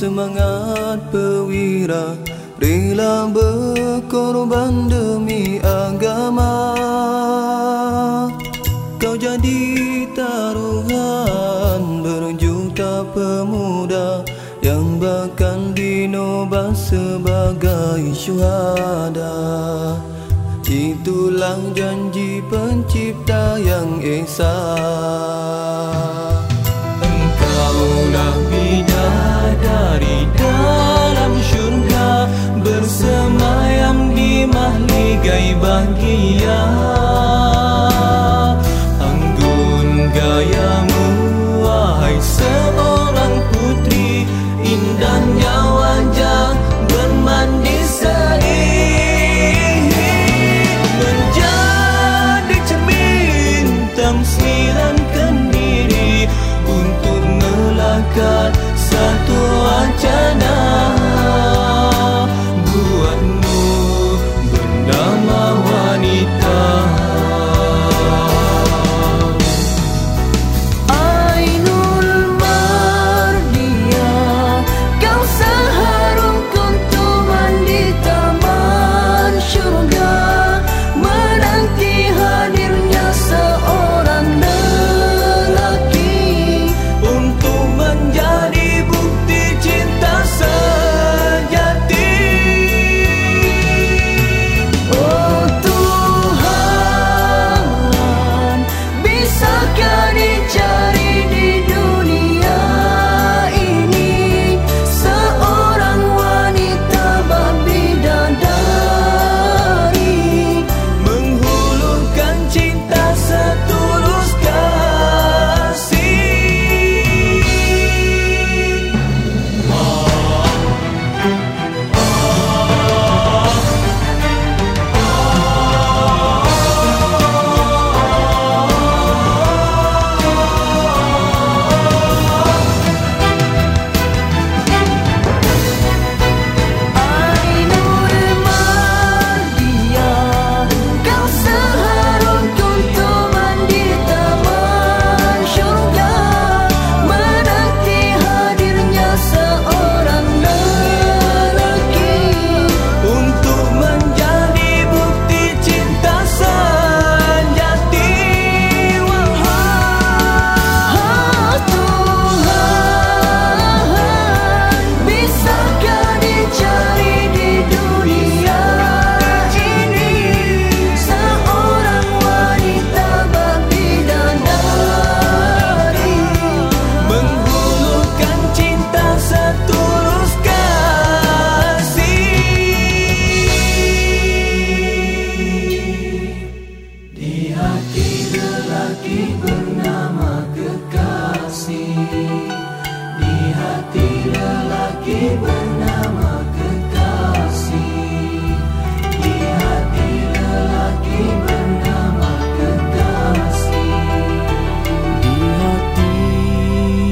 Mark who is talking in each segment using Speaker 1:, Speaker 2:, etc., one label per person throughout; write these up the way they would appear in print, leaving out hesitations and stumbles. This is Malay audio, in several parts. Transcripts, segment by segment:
Speaker 1: semangat perwira, rela berkorban demi agama. Kau jadi taruhan berjuta pemuda yang bakal dinobat sebagai syuhada. Itulah janji pencipta yang esa. Engkaulah bidadari dalam syurga, bersemayam di mahligai bahagia. Anggun gayamu wahai seorang putri, indahnya wajah bermandi seri, menjadi cermin tamsilankan diri untuk melakat satu wacana buatmu bernama wanita.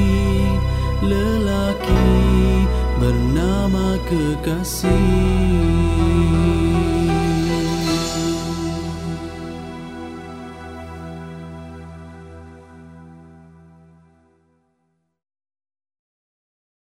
Speaker 1: Kekasih